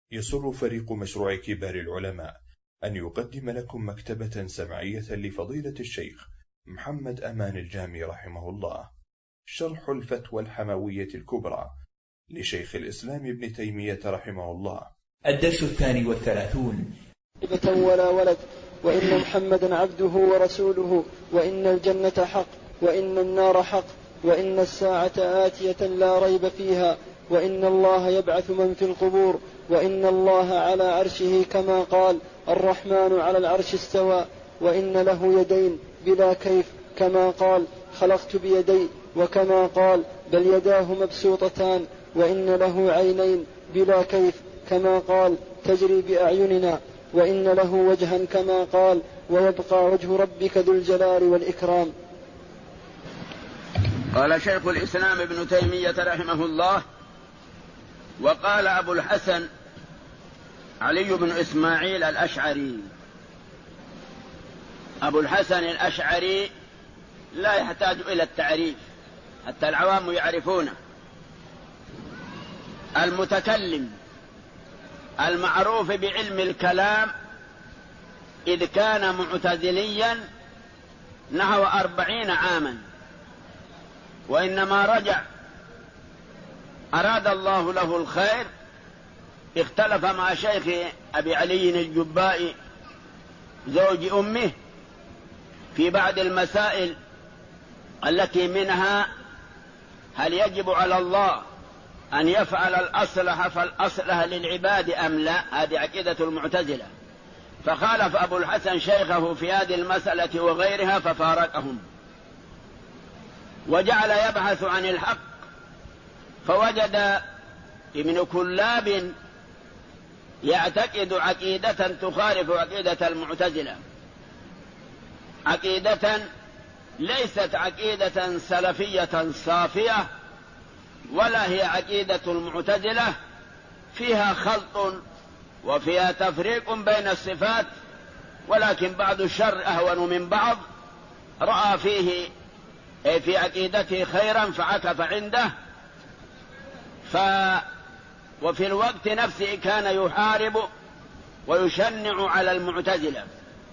يسر فريق مشروع كبار العلماء أن يقدم لكم مكتبة سمعية لفضيلة الشيخ محمد أمان الجامي رحمه الله، شرح الفتوى الحموية الكبرى لشيخ الإسلام ابن تيمية رحمه الله. الدرس 32. ولا ولد، وإن محمدا عبده ورسوله، وإن الجنة حق، وإن النار حق، وإن الساعة آتية لا ريب فيها، وإن الله يبعث من في القبور، وإن الله على عرشه كما قال الرحمن على العرش استوى، وإن له يدين بلا كيف كما قال خلقت بيدي، وكما قال بل يداه مبسوطتان، وإن له عينين بلا كيف كما قال تجري بأعيننا، وإن له وجها كما قال ويبقى وجه ربك ذو الجلال والإكرام. قال شيخ الإسلام ابن تيمية رحمه الله: وقال أبو الحسن علي بن إسماعيل الأشعري. أبو الحسن الأشعري لا يحتاج إلى التعريف، حتى العوام يعرفونه. المتكلم المعروف بعلم الكلام، إذ كان معتزليا نحو 40 عاما، وإنما رجع أراد الله له الخير، اختلف مع شيخ أبي علي الجبائي زوج أمه في بعض المسائل التي منها هل يجب على الله أن يفعل الأصلح فالأصلح للعباد أم لا. هذه عقيدة المعتزلة، فخالف أبو الحسن شيخه في هذه المسألة وغيرها ففارقهم، وجعل يبحث عن الحق، فوجد ابن كلاب يعتقد عقيدة تخالف عقيدة المعتزلة، عقيدة ليست عقيدة سلفية صافية، ولا هي عقيدة المعتزلة، فيها خلط وفيها تفريق بين الصفات، ولكن بعض الشر أهون من بعض، رأى فيه في عقيدته خيرا فعكف عنده، وفي الوقت نفسه كان يحارب ويشنع على المعتزلة.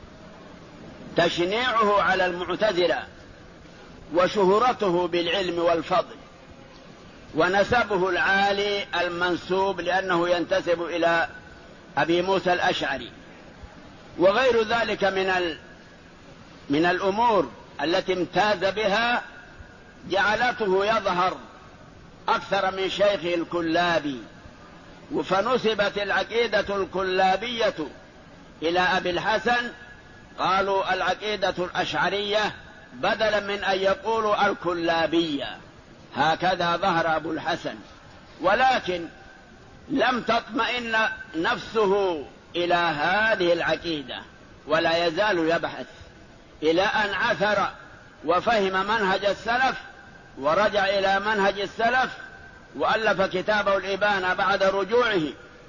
تشنيعه على المعتزلة وشهرته بالعلم والفضل ونسبه العالي المنسوب لأنه ينتسب إلى أبي موسى الأشعري وغير ذلك من الأمور التي امتاز بها، جعلته يظهر أكثر من شيخه الكلابي، فنسبت العقيدة الكلابية إلى أبي الحسن، قالوا العقيدة الأشعرية بدلا من أن يقولوا الكلابية. هكذا ظهر أبو الحسن، ولكن لم تطمئن نفسه إلى هذه العقيدة، ولا يزال يبحث إلى أن عثر وفهم منهج السلف ورجع إلى منهج السلف، وألف كتابه الإبانة بعد رجوعه،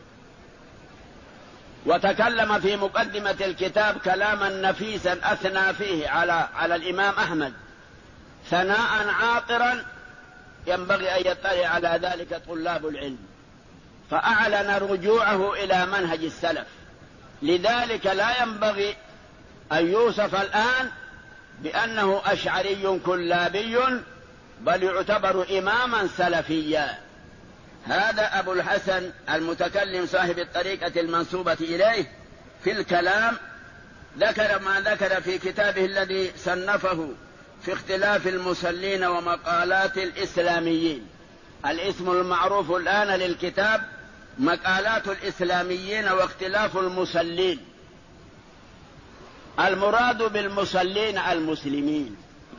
وتكلم في مقدمة الكتاب كلاما نفيسا أثنى فيه على الإمام أحمد ثناء عاطرا ينبغي أن يطلع على ذلك طلاب العلم، فأعلن رجوعه إلى منهج السلف. لذلك لا ينبغي أن يوصف الآن بأنه أشعري كلابي، بل يعتبر إماما سلفيا. هذا أبو الحسن المتكلم صاحب الطريقة المنسوبة إليه في الكلام، ذكر ما ذكر في كتابه الذي صنفه في اختلاف المصلين ومقالات الإسلاميين. الاسم المعروف الآن للكتاب مقالات الإسلاميين واختلاف المصلين. المراد بالمصلين المسلمين،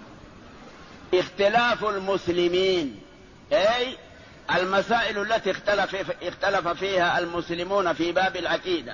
اختلاف المسلمين أي المسائل التي اختلف فيها المسلمون في باب العقيدة،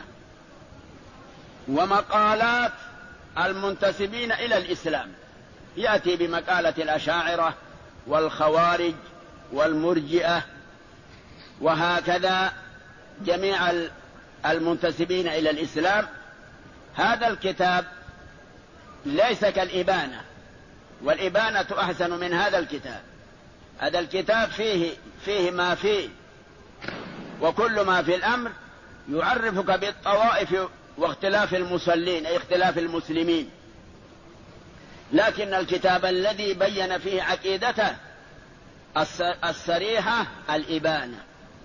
ومقالات المنتسبين إلى الإسلام، يأتي بمقالة الأشاعرة والخوارج والمرجئة، وهكذا جميع المنتسبين إلى الإسلام. هذا الكتاب ليس كالإبانة، والإبانة أحسن من هذا الكتاب. هذا الكتاب فيه ما فيه، وكل ما في الأمر يعرفك بالطوائف واختلاف المصلين أي اختلاف المسلمين، لكن الكتاب الذي بين فيه عقيدته الصريحة الإبانة.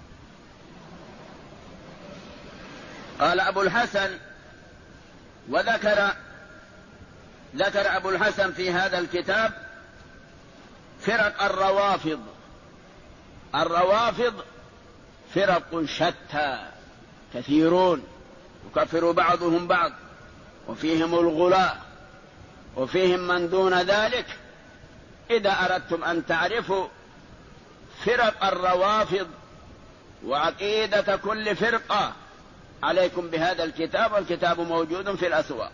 قال أبو الحسن وذكر أبو الحسن في هذا الكتاب فرق الروافض. الروافض فرق شتى كثيرون يكفر بعضهم بعض، وفيهم الغلاة وفيهم من دون ذلك. إذا أردتم أن تعرفوا فرق الروافض وعقيدة كل فرقة عليكم بهذا الكتاب، والكتاب موجود في الأسواق.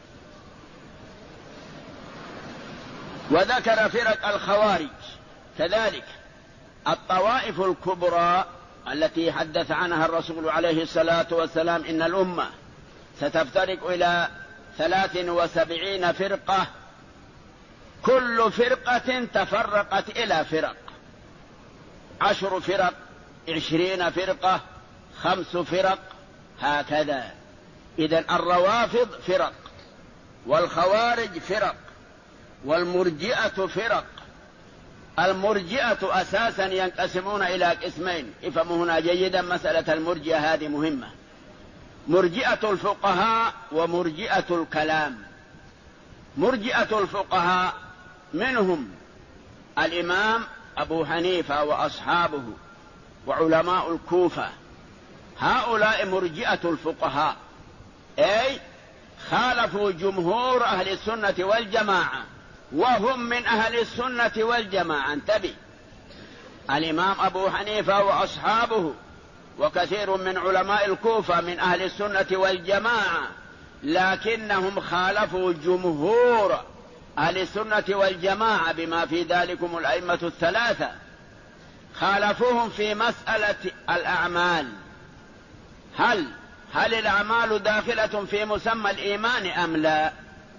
وذكر فرق الخوارج كذلك، الطوائف الكبرى التي حدث عنها الرسول عليه الصلاة والسلام إن الأمة ستفترق إلى 73 فرقة، كل فرقة تفرقت إلى فرق، 10 فرق، 20 فرقة، 5 فرق، هكذا. إذن الروافض فرق، والخوارج فرق، والمرجئة فرق. المرجئة أساسا ينقسمون إلى قسمين، افهموا هنا جيدا مسألة المرجئة هذه مهمة: مرجئة الفقهاء ومرجئة الكلام. مرجئة الفقهاء منهم الإمام أبو حنيفة وأصحابه وعلماء الكوفة، هؤلاء مرجئة الفقهاء، أي خالفوا جمهور أهل السنة والجماعة، وهم من أهل السنة والجماعة. انتبه، الإمام أبو حنيفة وأصحابه وكثير من علماء الكوفة من أهل السنة والجماعة، لكنهم خالفوا جمهور أهل السنة والجماعة بما في ذلكم الأئمة الثلاثة. خالفوهم في مسألة الأعمال، هل الأعمال داخلة في مسمى الإيمان أم لا؟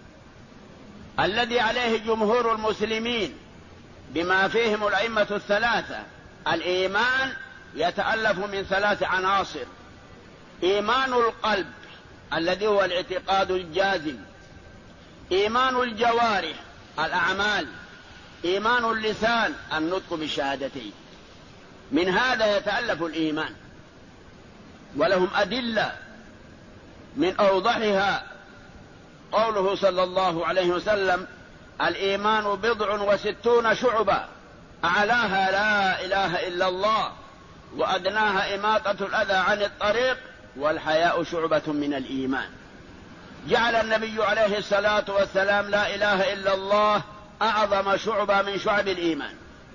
الذي عليه جمهور المسلمين بما فيهم الأئمة الثلاثة، الإيمان يتألف من 3 عناصر: إيمان القلب الذي هو الاعتقاد الجازم، إيمان الجوارح الأعمال، إيمان اللسان النطق بالشهادتين. من هذا يتألف الإيمان، ولهم أدلة من أوضحها قوله صلى الله عليه وسلم: الإيمان 69 شعبة، أعلاها لا إله إلا الله، وأدناها إماطة الأذى عن الطريق، والحياء شعبة من الإيمان. جعل النبي عليه الصلاة والسلام لا إله إلا الله أعظم شعبة من شعب الإيمان،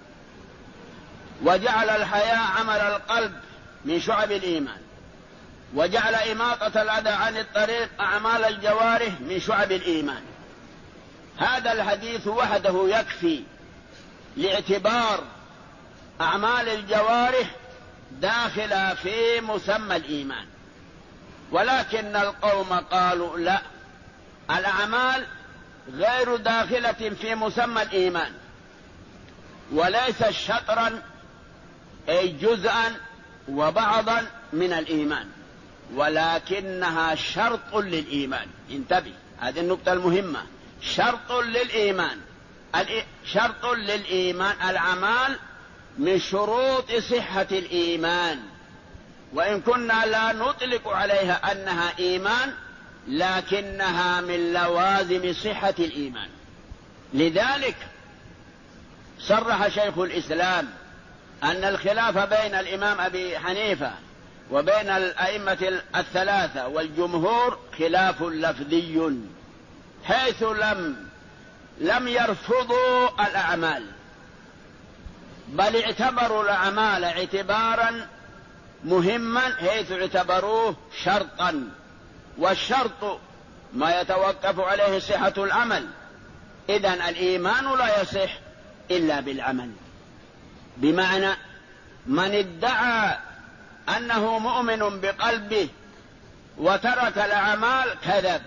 وجعل الحياء عمل القلب من شعب الإيمان، وجعل إماطة الأذى عن الطريق أعمال الجوارح من شعب الإيمان. هذا الحديث وحده يكفي لاعتبار أعمال الجوارح داخلة في مسمى الإيمان. ولكن القوم قالوا لا، الأعمال غير داخلة في مسمى الإيمان، وليس شطرا أي جزءا وبعضا من الإيمان، ولكنها شرط للإيمان. انتبه، هذه النقطة المهمة، شرط للإيمان. شرط للإيمان، الأعمال من شروط صحة الإيمان، وإن كنا لا نطلق عليها أنها إيمان، لكنها من لوازم صحة الإيمان. لذلك صرح شيخ الإسلام أن الخلاف بين الإمام أبي حنيفة وبين الأئمة الثلاثة والجمهور خلاف لفظي، حيث لم يرفضوا الأعمال، بل اعتبروا الأعمال اعتبارا مهما، حيث اعتبروه شرطا، والشرط ما يتوقف عليه صحة العمل. إذن الإيمان لا يصح إلا بالعمل، بمعنى من ادعى أنه مؤمن بقلبه وترك الأعمال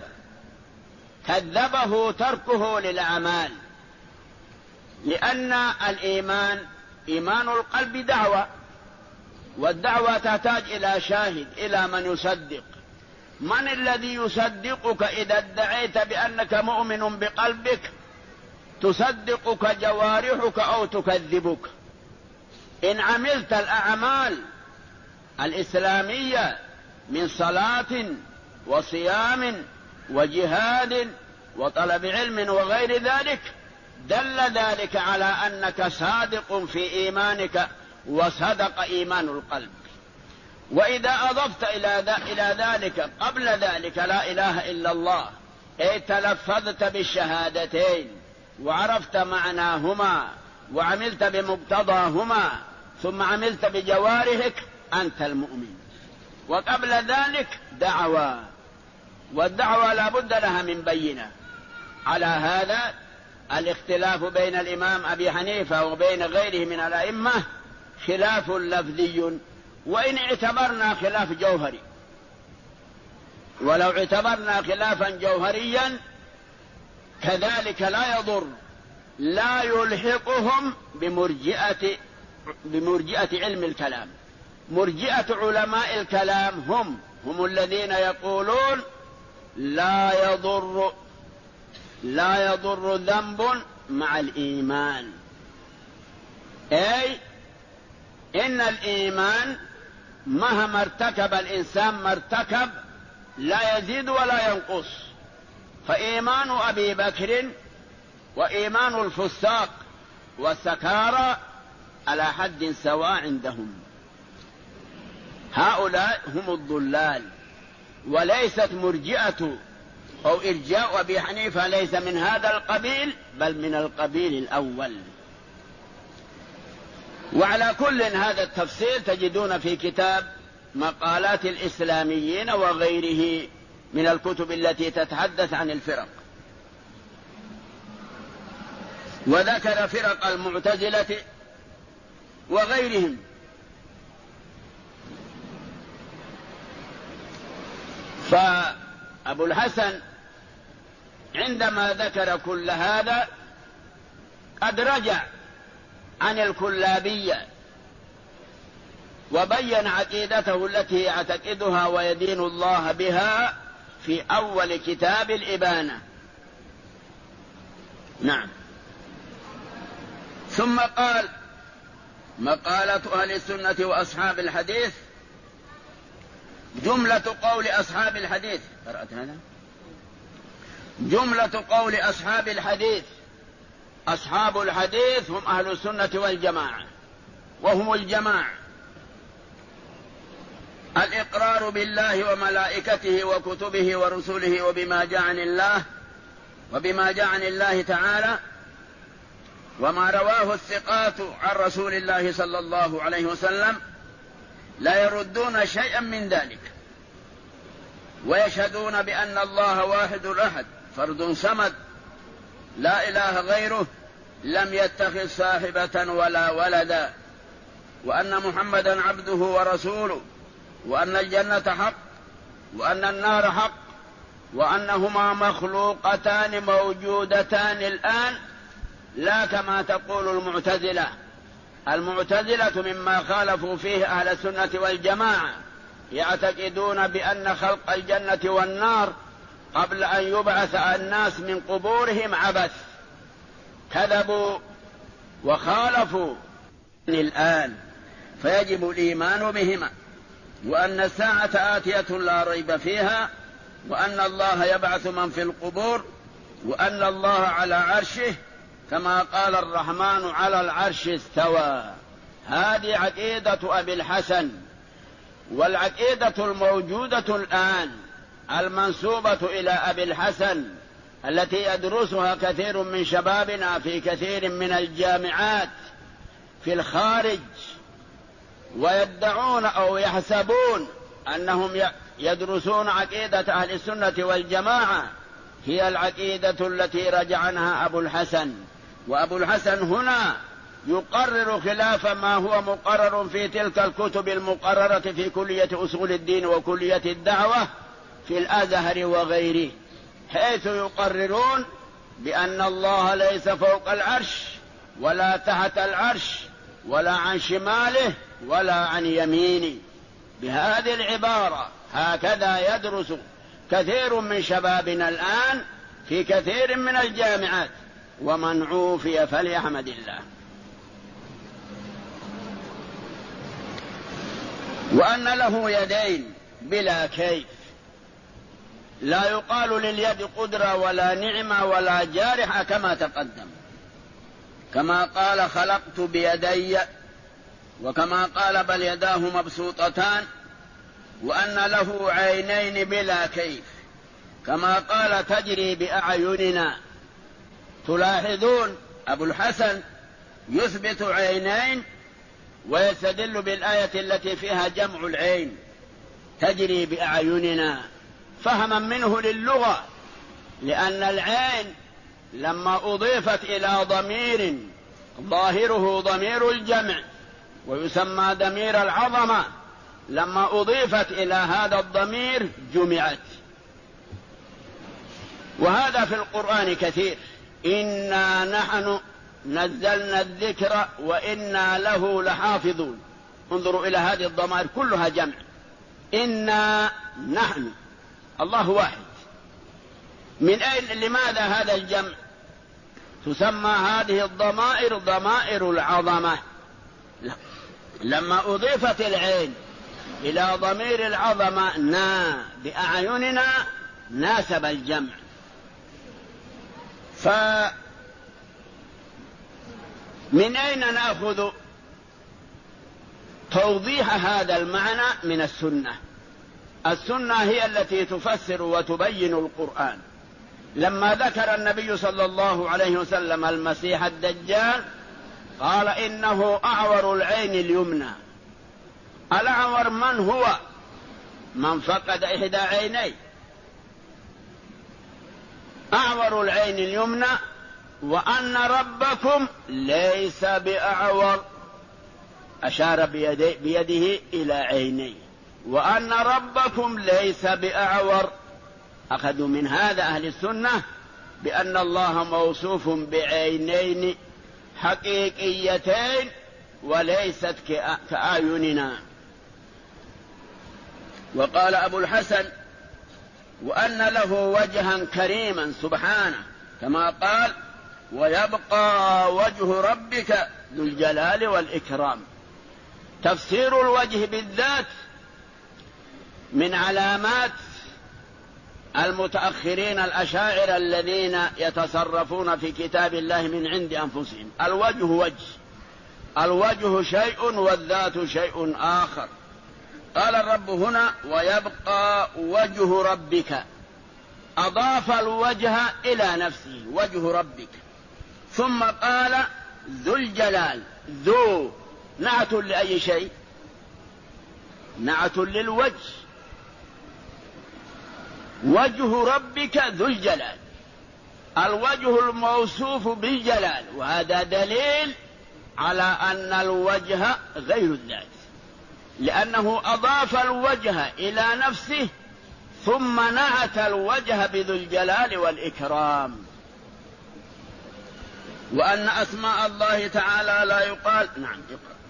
كذبه تركه للأعمال، لأن الإيمان إيمان القلب دعوة، والدعوة تحتاج إلى شاهد، إلى من يصدق. من الذي يصدقك إذا ادعيت بأنك مؤمن بقلبك؟ تصدقك جوارحك أو تكذبك؟ إن عملت الأعمال الإسلامية من صلاة وصيام وجهاد وطلب علم وغير ذلك، دل ذلك على أنك صادق في إيمانك وصدق إيمان القلب. وإذا أضفت إلى ذلك قبل ذلك لا إله إلا الله، أي تلفظت بالشهادتين وعرفت معناهما وعملت بمقتضاهما ثم عملت بجوارحك، أنت المؤمن. وقبل ذلك دعوة، والدعوة لا بد لها من بينة. على هذا الاختلاف بين الإمام أبي حنيفة وبين غيره من الأئمة خلاف لفظي، وإن اعتبرنا خلاف جوهري، ولو اعتبرنا خلافا جوهريا كذلك لا يضر، لا يلحقهم بمرجئة علم الكلام. مرجئة علماء الكلام هم الذين يقولون لا يضر ذنب مع الإيمان، أي إن الإيمان مهما ارتكب الإنسان ما ارتكب لا يزيد ولا ينقص. فإيمان أبي بكر وإيمان الفساق والسكارى على حد سواء عندهم. هؤلاء هم الضلال، وليست مرجئة أو إرجاء أبي حنيفة ليس من هذا القبيل، بل من القبيل الأول. وعلى كل هذا التفصيل تجدون في كتاب مقالات الإسلاميين وغيره من الكتب التي تتحدث عن الفرق. وذكر فرق المعتزلة وغيرهم. فأبو الحسن عندما ذكر كل هذا قد رجع عن الكلابية وبين عقيدته التي يعتقدها ويدين الله بها في أول كتاب الإبانة. نعم. ثم قال: مقالة أهل السنة وأصحاب الحديث. جملة قول أصحاب الحديث، قرأت هذا؟ جملة قول أصحاب الحديث: أصحاب الحديث هم أهل السنة والجماعة، وهم الجماعة. الإقرار بالله وملائكته وكتبه ورسله وبما جاء عن الله تعالى، وما رواه الثقات عن رسول الله صلى الله عليه وسلم، لا يردون شيئا من ذلك، ويشهدون بأن الله واحد الأحد فرد صمد لا إله غيره، لم يتخذ صاحبة ولا ولدا، وأن محمدا عبده ورسوله، وأن الجنة حق وأن النار حق، وأنهما مخلوقتان موجودتان الآن، لا كما تقول المعتزلة. المعتزلة مما خالفوا فيه أهل السنة والجماعة يعتقدون بأن خلق الجنة والنار قبل أن يبعث الناس من قبورهم عبث. كذبوا وخالفوا الآن، فيجب الإيمان بهما، وأن الساعة آتية لا ريب فيها، وأن الله يبعث من في القبور، وأن الله على عرشه كما قال الرحمن على العرش استوى. هذه عقيدة أبي الحسن. والعقيدة الموجودة الآن المنسوبة إلى أبي الحسن التي يدرسها كثير من شبابنا في كثير من الجامعات في الخارج، ويدعون أو يحسبون أنهم يدرسون عقيدة أهل السنة والجماعة، هي العقيدة التي رجع عنها أبو الحسن. وأبو الحسن هنا يقرر خلاف ما هو مقرر في تلك الكتب المقررة في كلية أصول الدين وكلية الدعوة في الأزهر وغيره، حيث يقررون بأن الله ليس فوق العرش ولا تحت العرش ولا عن شماله ولا عن يميني. بهذه العبارة هكذا يدرس كثير من شبابنا الآن في كثير من الجامعات، ومن عوفي فليحمد الله. وأن له يدين بلا كيف، لا يقال لليد قدرة ولا نعمة ولا جارحة كما تقدم، كما قال خلقت بيدي، وكما قال بل يداه مبسوطتان، وأن له عينين بلا كيف، كما قال تجري بأعيننا. تلاحظون أبو الحسن يثبت عينين ويستدل بالآية التي فيها جمع العين تجري بأعيننا فهما منه للغة، لأن العين لما أضيفت إلى ضمير ظاهره ضمير الجمع ويسمى ضمير العظمة، لما أضيفت إلى هذا الضمير جمعت. وهذا في القرآن كثير، إنا نحن نزلنا الذكر وإنا له لحافظون. انظروا إلى هذه الضمائر كلها جمع، إنا نحن، الله واحد. من أين لماذا هذا الجمع؟ تسمى هذه الضمائر ضمائر العظمة. لما أضيفت العين إلى ضمير العظمة نا بأعيننا ناسب الجمع. من أين نأخذ توضيح هذا المعنى؟ من السنة. السنة هي التي تفسر وتبين القرآن. لما ذكر النبي صلى الله عليه وسلم المسيح الدجال قال إنه أعور العين اليمنى. الأعور من هو؟ من فقد إحدى عينيه. أعور العين اليمنى، وأن ربكم ليس بأعور، أشار بيده إلى عينيه، وأن ربكم ليس بأعور. أخذوا من هذا أهل السنة بأن الله موصوف بعينين حقيقيتين وليست كأعيننا. وقال أبو الحسن وأن له وجها كريما سبحانه، كما قال ويبقى وجه ربك ذو الجلال والإكرام. تفسير الوجه بالذات من علامات المتأخرين الأشاعرة الذين يتصرفون في كتاب الله من عند أنفسهم. الوجه وجه، الوجه شيء والذات شيء آخر. قال الرب هنا ويبقى وجه ربك، أضاف الوجه إلى نفسه وجه ربك، ثم قال ذو الجلال. ذو نعت لأي شيء؟ نعت للوجه. وجه ربك ذو الجلال، الوجه الموصوف بالجلال، وهذا دليل على أن الوجه غير الذات، لأنه أضاف الوجه إلى نفسه ثم نعت الوجه بذو الجلال والإكرام. وأن أسماء الله تعالى لا يقال. نعم اقرأ.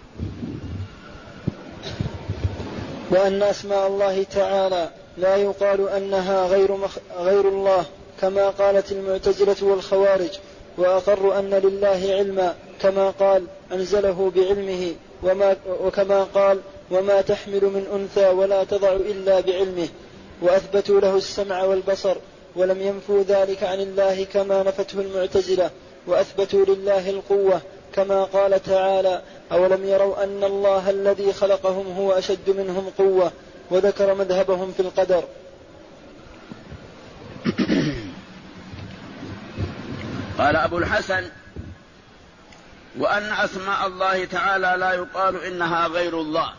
وأن أسماء الله تعالى لا يقال أنها غير الله كما قالت المعتزلة والخوارج، وأقر أن لله علما كما قال أنزله بعلمه، وكما قال وما تحمل من أنثى ولا تضع إلا بعلمه، وأثبتوا له السمع والبصر ولم ينفوا ذلك عن الله كما نفته المعتزلة، وأثبتوا لله القوة كما قال تعالى أولم يروا أن الله الذي خلقهم هو أشد منهم قوة، وذكر مذهبهم في القدر. قال أبو الحسن وأن أسماء الله تعالى لا يقال إنها غير الله.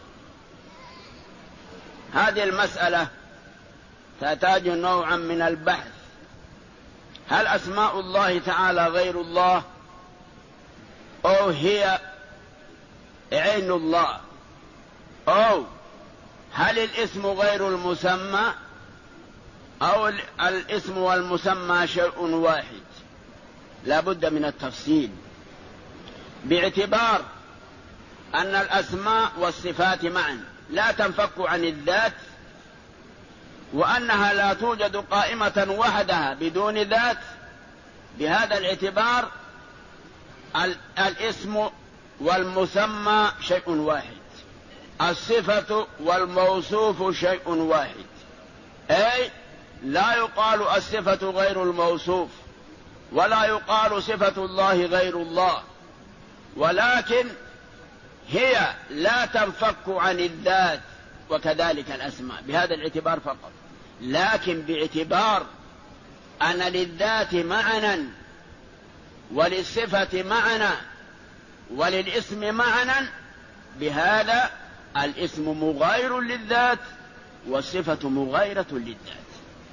هذه المسألة تحتاج نوعا من البحث. هل أسماء الله تعالى غير الله، أو هي عين الله، أو هل الاسم غير المسمى، أو الاسم والمسمى شيء واحد؟ لا بد من التفصيل، باعتبار أن الأسماء والصفات معا لا تنفك عن الذات، وأنها لا توجد قائمة وحدها بدون ذات. بهذا الاعتبار الاسم والمسمى شيء واحد، الصفة والموصوف شيء واحد، أي لا يقال الصفة غير الموصوف، ولا يقال صفة الله غير الله، ولكن هي لا تنفك عن الذات، وكذلك الأسماء بهذا الاعتبار فقط. لكن باعتبار أن للذات معنى وللصفة معنى وللاسم معنى، بهذا الاسم مغاير للذات والصفة مغايرة للذات.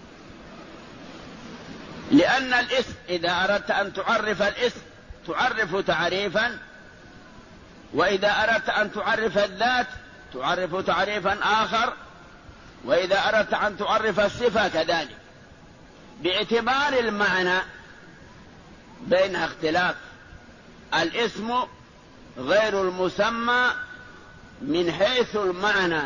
لأن الاسم إذا أردت أن تعرف الاسم تعرف تعريفا، وإذا أردت أن تعرف الذات تعرف تعريفا آخر، وإذا أردت أن تعرف الصفة كذلك. باعتبار المعنى بينها اختلاف. الاسم غير المسمى من حيث المعنى،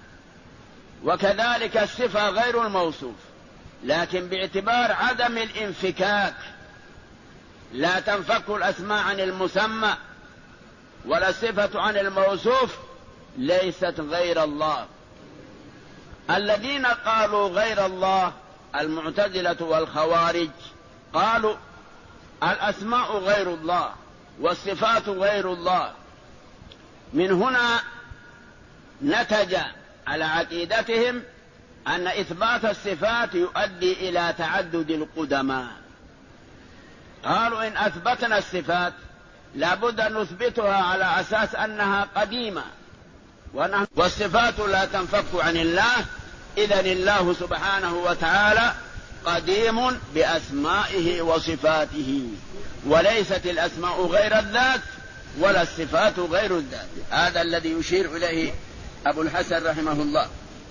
وكذلك الصفة غير الموصوف، لكن باعتبار عدم الانفكاك لا تنفك الأسماء عن المسمى ولا الصفة عن الموصوف، ليست غير الله. الذين قالوا غير الله المعتزلة والخوارج قالوا الأسماء غير الله والصفات غير الله. من هنا نتج على عقيدتهم أن إثبات الصفات يؤدي إلى تعدد القدماء. قالوا إن أثبتنا الصفات لابد أن نثبتها على أساس أنها قديمة، والصفات لا تنفك عن الله. إذن الله سبحانه وتعالى قديم بأسمائه وصفاته، وليست الأسماء غير الذات ولا الصفات غير الذات. هذا الذي يشير إليه أبو الحسن رحمه الله.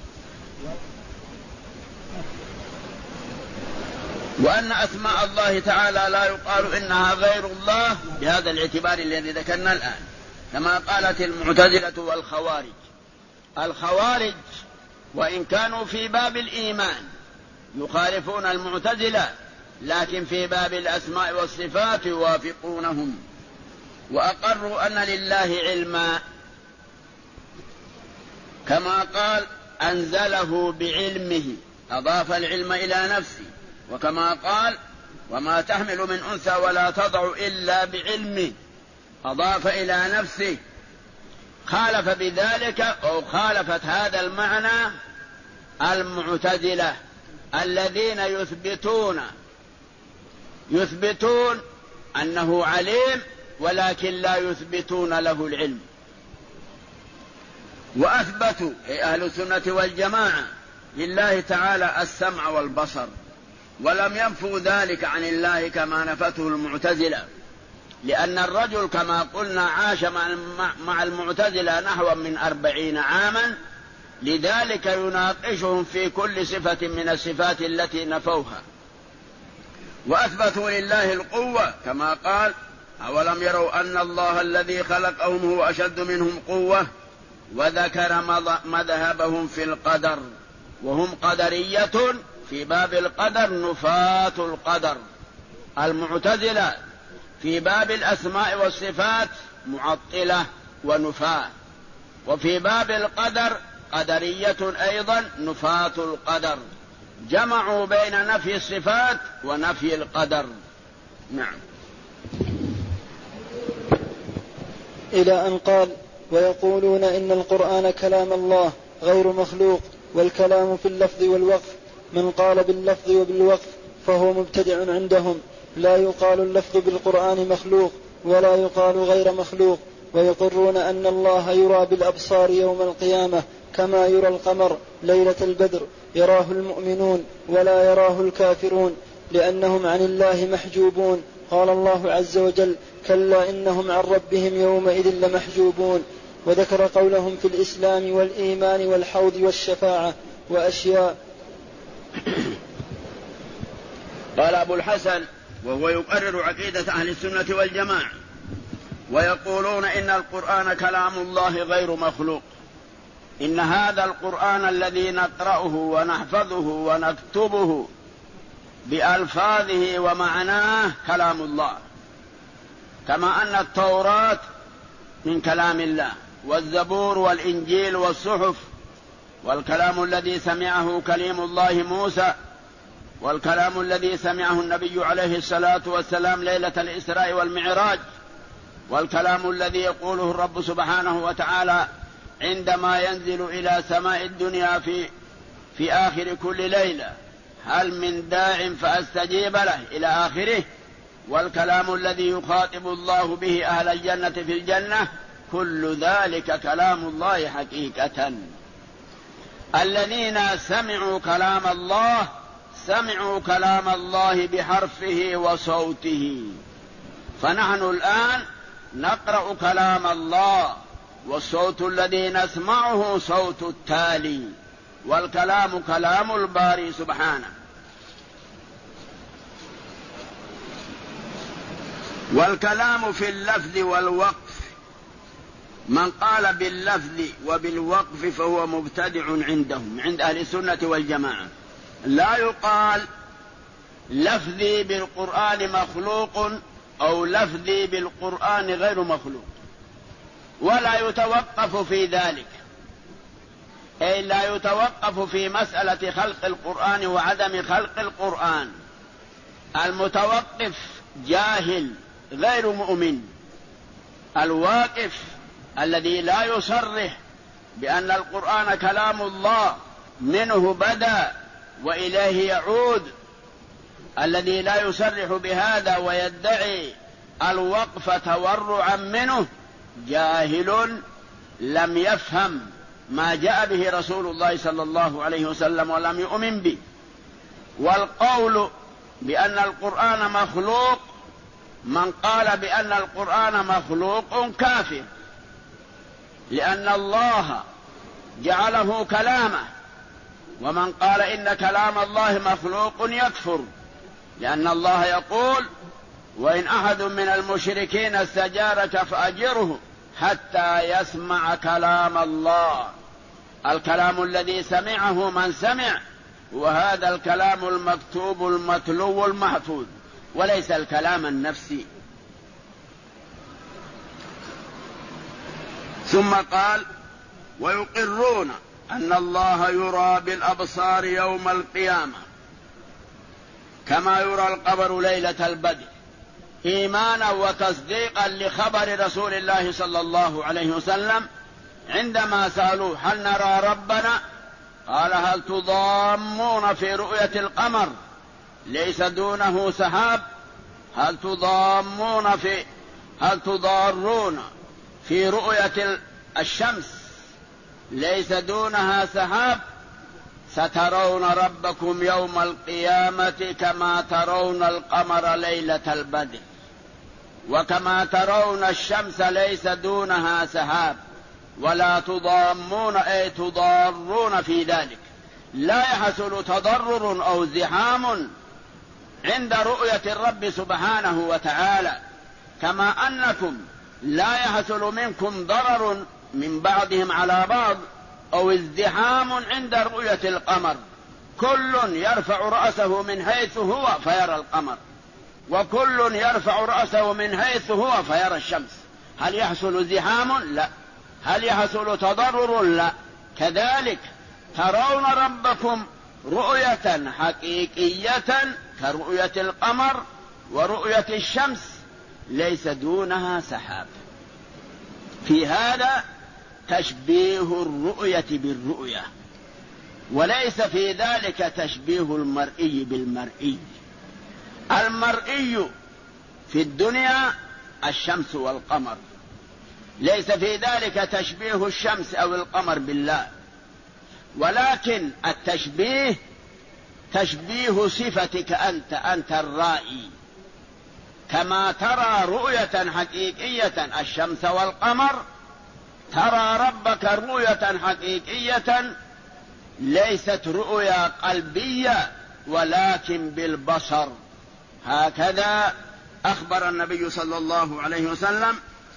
وأن أسماء الله تعالى لا يقال إنها غير الله بهذا الاعتبار الذي ذكرنا الآن، كما قالت المعتزلة والخوارج. الخوارج وإن كانوا في باب الإيمان يخالفون المعتزلة، لكن في باب الأسماء والصفات يوافقونهم، وأقروا أن لله علما، كما قال أنزله بعلمه، أضاف العلم إلى نفسه، وكما قال وما تحمل من أنثى ولا تضع إلا بعلمه، أضاف إلى نفسه. خالف بذلك أو خالفت هذا المعنى المعتزلة الذين يثبتون أنه عليم ولكن لا يثبتون له العلم. وأثبتوا أهل السنة والجماعة لله تعالى السمع والبصر، ولم ينفوا ذلك عن الله كما نفته المعتزلة، لأن الرجل كما قلنا عاش مع المعتزلة نحو من 40 عاما، لذلك يناقشهم في كل صفة من الصفات التي نفوها. وأثبتوا لله القوة كما قال أولم يروا أن الله الذي خلقهم هو أشد منهم قوة، وذكر مذهبهم في القدر، وهم قدرية في باب القدر نفاة القدر. المعتزلة في باب الأسماء والصفات معطلة ونفاة، وفي باب القدر قدرية أيضا نفاة القدر، جمعوا بين نفي الصفات ونفي القدر. نعم. إلى أن قال ويقولون إن القرآن كلام الله غير مخلوق، والكلام في اللفظ والوقف، من قال باللفظ وبالوقف فهو مبتدع عندهم، لا يقال اللفظ بالقرآن مخلوق ولا يقال غير مخلوق. ويقرون أن الله يرى بالأبصار يوم القيامة كما يرى القمر ليلة البدر، يراه المؤمنون ولا يراه الكافرون، لأنهم عن الله محجوبون. قال الله عز وجل كلا إنهم عن ربهم يومئذ لمحجوبون. وذكر قولهم في الإسلام والإيمان والحوض والشفاعة وأشياء. قال أبو الحسن وهو يقرر عقيدة أهل السنة والجماعة ويقولون إن القرآن كلام الله غير مخلوق. إن هذا القرآن الذي نقرأه ونحفظه ونكتبه بألفاظه ومعناه كلام الله، كما أن التوراة من كلام الله، والزبور والإنجيل والصحف، والكلام الذي سمعه كليم الله موسى، والكلام الذي سمعه النبي عليه الصلاة والسلام ليلة الإسراء والمعراج، والكلام الذي يقوله الرب سبحانه وتعالى عندما ينزل إلى سماء الدنيا في آخر كل ليلة: هل من داع فأستجيب له، إلى آخره. والكلام الذي يخاطب الله به أهل الجنة في الجنة، كل ذلك كلام الله حقيقة. الذين سمعوا كلام الله سمعوا كلام الله بحرفه وصوته، فنحن الآن نقرأ كلام الله، والصوت الذي نسمعه صوت التالي، والكلام كلام الباري سبحانه. والكلام في اللفظ والوقف، من قال باللفظ وبالوقف فهو مبتدع عندهم، عند أهل السنة والجماعة. لا يقال لفظي بالقرآن مخلوق أو لفظي بالقرآن غير مخلوق، ولا يتوقف في ذلك، أي لا يتوقف في مسألة خلق القرآن وعدم خلق القرآن. المتوقف جاهل غير مؤمن، الواقف الذي لا يصرح بأن القرآن كلام الله منه بدأ وإليه يعود، الذي لا يصرح بهذا ويدعي الوقف تورعا منه جاهل لم يفهم ما جاء به رسول الله صلى الله عليه وسلم ولم يؤمن به. والقول بأن القرآن مخلوق، من قال بأن القرآن مخلوق كافر، لأن الله جعله كلامه، ومن قال إن كلام الله مخلوق يكفر، لأن الله يقول: وإن أحد من المشركين استجارك فأجره حتى يسمع كلام الله. الكلام الذي سمعه من سمع، وهذا الكلام المكتوب المتلو المحفوظ، وليس الكلام النفسي. ثم قال: ويقرون أن الله يرى بالأبصار يوم القيامة كما يرى القمر ليلة البدر، إيمانا وتصديقا لخبر رسول الله صلى الله عليه وسلم عندما سألوه: هل نرى ربنا؟ قال: هل تضامون في رؤية القمر ليس دونه سحاب؟ هل تضارون في رؤية الشمس ليس دونها سحاب؟ سترون ربكم يوم القيامة كما ترون القمر ليلة البدر، وكما ترون الشمس ليس دونها سحاب، ولا تضامون أي تضارون في ذلك. لا يحصل تضرر أو زحام عند رؤية الرب سبحانه وتعالى، كما أنكم لا يحصل منكم ضرر من بعضهم على بعض أو ازدحام عند رؤية القمر. كل يرفع رأسه من حيث هو فيرى القمر، وكل يرفع رأسه من حيث هو فيرى الشمس. هل يحصل زحام؟ لا. هل يحصل تضرر؟ لا. كذلك ترون ربكم رؤية حقيقية كرؤية القمر ورؤية الشمس ليس دونها سحاب. في هذا تشبيه الرؤية بالرؤية، وليس في ذلك تشبيه المرئي بالمرئي. المرئي في الدنيا الشمس والقمر، ليس في ذلك تشبيه الشمس أو القمر بالله، ولكن التشبيه تشبيه صفتك أنت الرائي، كما ترى رؤية حقيقية الشمس والقمر ترى ربك رؤية حقيقية ليست رؤيا قلبية ولكن بالبصر. هكذا أخبر النبي صلى الله عليه وسلم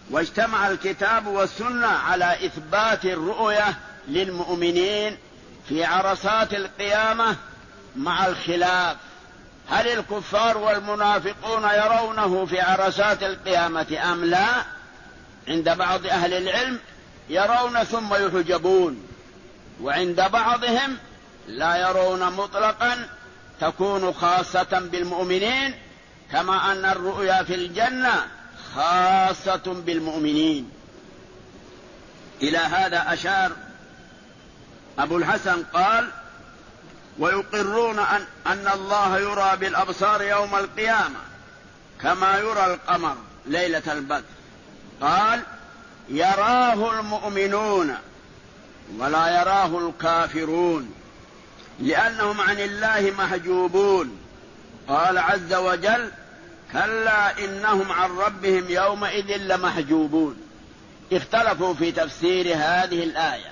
واجتمع الكتاب والسنة على إثبات الرؤية للمؤمنين في عرصات القيامة، مع الخلاف هل الكفار والمنافقون يرونه في عرصات القيامة أم لا. عند بعض أهل العلم يرون ثم يحجبون، وعند بعضهم لا يرون مطلقا، تكون خاصة بالمؤمنين، كما أن الرؤيا في الجنة خاصة بالمؤمنين. إلى هذا أشار أبو الحسن قال: ويقرون أن الله يرى بالأبصار يوم القيامة كما يرى القمر ليلة البدر. قال: يراه المؤمنون ولا يراه الكافرون لأنهم عن الله محجوبون. قال عز وجل: كلا إنهم عن ربهم يومئذ لمحجوبون. اختلفوا في تفسير هذه الآية.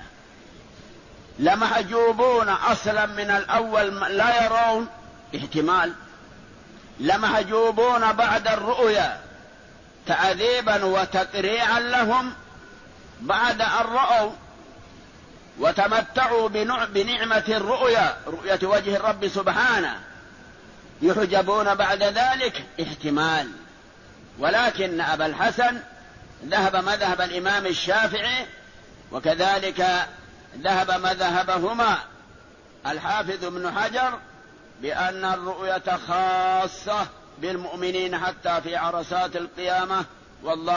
لمحجوبون أصلا من الأول لا يرون، احتمال. لمحجوبون بعد الرؤيا تعذيبا وتقريعا لهم بعد أن رأوا وتمتعوا بنعمة الرؤيا، رؤية وجه الرب سبحانه، يحجبون بعد ذلك، احتمال. ولكن أبا الحسن ذهب مذهب الإمام الشافعي، وكذلك ذهب مذهبهما الحافظ ابن حجر، بأن الرؤية خاصة بالمؤمنين حتى في عرصات القيامة. والله